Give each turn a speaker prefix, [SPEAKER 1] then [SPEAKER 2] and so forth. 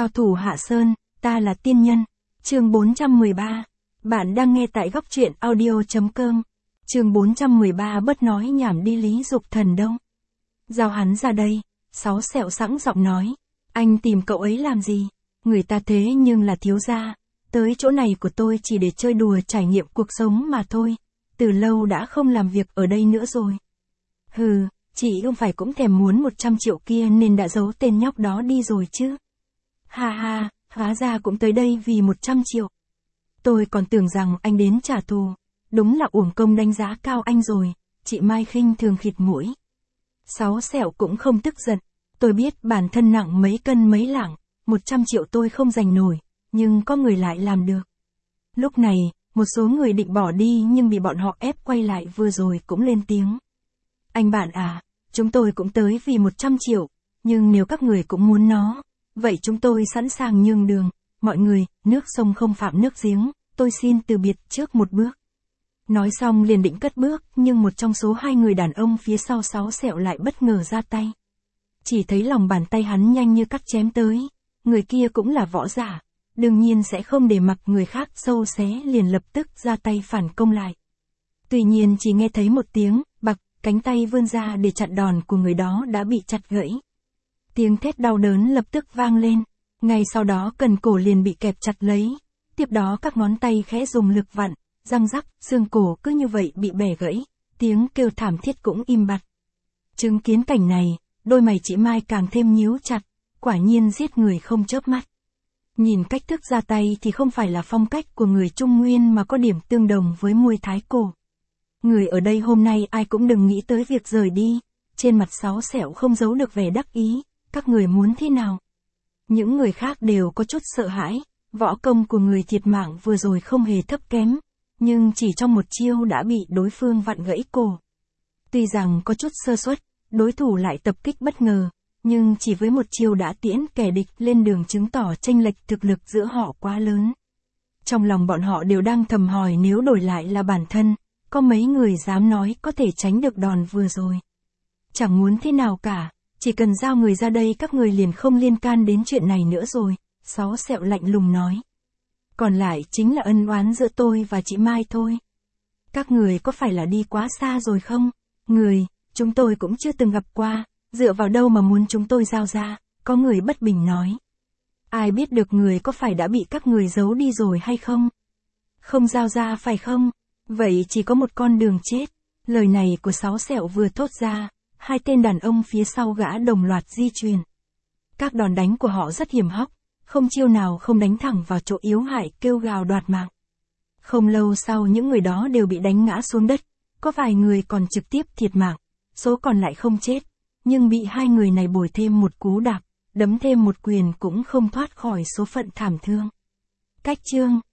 [SPEAKER 1] Cao thủ Hạ Sơn, ta là tiên nhân. Chương 413. Bạn đang nghe tại góc truyện audio.com. Chương 413 bớt nói nhảm đi Lý Dục Thần đâu. Giao hắn ra đây. Sáu Sẹo sẵn giọng nói. Anh tìm cậu ấy làm gì? Người ta thế nhưng là thiếu gia. Tới chỗ này của tôi chỉ để chơi đùa trải nghiệm cuộc sống mà thôi. Từ lâu đã không làm việc ở đây nữa rồi. Hừ, chị không phải cũng thèm muốn 100 triệu kia nên đã giấu tên nhóc đó đi rồi chứ. Ha ha, hóa ra cũng tới đây vì 100 triệu. Tôi còn tưởng rằng anh đến trả thù. Đúng là uổng công đánh giá cao anh rồi. Chị Mai khinh thường khịt mũi. Sáu Sẹo cũng không tức giận. Tôi biết bản thân nặng mấy cân mấy lạng, 100 triệu tôi không giành nổi, nhưng có người lại làm được. Lúc này, một số người định bỏ đi nhưng bị bọn họ ép quay lại vừa rồi cũng lên tiếng. Anh bạn à, chúng tôi cũng tới vì 100 triệu, nhưng nếu các người cũng muốn nó, vậy chúng tôi sẵn sàng nhường đường. Mọi người, nước sông không phạm nước giếng, tôi xin từ biệt trước một bước. Nói xong liền định cất bước, nhưng một trong số hai người đàn ông phía sau Sáu Sẹo lại bất ngờ ra tay. Chỉ thấy lòng bàn tay hắn nhanh như cắt chém tới, người kia cũng là võ giả, đương nhiên sẽ không để mặc người khác sâu xé liền lập tức ra tay phản công lại. Tuy nhiên chỉ nghe thấy một tiếng, bạc, cánh tay vươn ra để chặn đòn của người đó đã bị chặt gãy. Tiếng thét đau đớn lập tức vang lên, ngay sau đó cần cổ liền bị kẹp chặt lấy, tiếp đó các ngón tay khẽ dùng lực vặn, răng rắc, xương cổ cứ như vậy bị bẻ gãy, tiếng kêu thảm thiết cũng im bặt. Chứng kiến cảnh này, đôi mày chị Mai càng thêm nhíu chặt, quả nhiên giết người không chớp mắt. Nhìn cách thức ra tay thì không phải là phong cách của người Trung Nguyên mà có điểm tương đồng với Muay Thái cổ. Người ở đây hôm nay ai cũng đừng nghĩ tới việc rời đi, trên mặt Sáu Sẹo không giấu được vẻ đắc ý, các người muốn thế nào? Những người khác đều có chút sợ hãi, võ công của người thiệt mạng vừa rồi không hề thấp kém, nhưng chỉ trong một chiêu đã bị đối phương vặn gãy cổ. Tuy rằng có chút sơ suất, đối thủ lại tập kích bất ngờ, nhưng chỉ với một chiêu đã tiễn kẻ địch lên đường chứng tỏ chênh lệch thực lực giữa họ quá lớn. Trong lòng bọn họ đều đang thầm hỏi nếu đổi lại là bản thân, có mấy người dám nói có thể tránh được đòn vừa rồi. Chẳng muốn thế nào cả, chỉ cần giao người ra đây các người liền không liên can đến chuyện này nữa rồi, Sáu Sẹo lạnh lùng nói. Còn lại chính là ân oán giữa tôi và chị Mai thôi. Các người có phải là đi quá xa rồi không? Người, chúng tôi cũng chưa từng gặp qua, dựa vào đâu mà muốn chúng tôi giao ra, có người bất bình nói. Ai biết được người có phải đã bị các người giấu đi rồi hay không? Không giao ra phải không? Vậy chỉ có một con đường chết. Lời này của Sáu Sẹo vừa thốt ra, hai tên đàn ông phía sau gã đồng loạt di chuyển. Các đòn đánh của họ rất hiểm hóc, không chiêu nào không đánh thẳng vào chỗ yếu hại kêu gào đoạt mạng. Không lâu sau những người đó đều bị đánh ngã xuống đất, có vài người còn trực tiếp thiệt mạng, số còn lại không chết, nhưng bị hai người này bồi thêm một cú đạp, đấm thêm một quyền cũng không thoát khỏi số phận thảm thương. Cách chương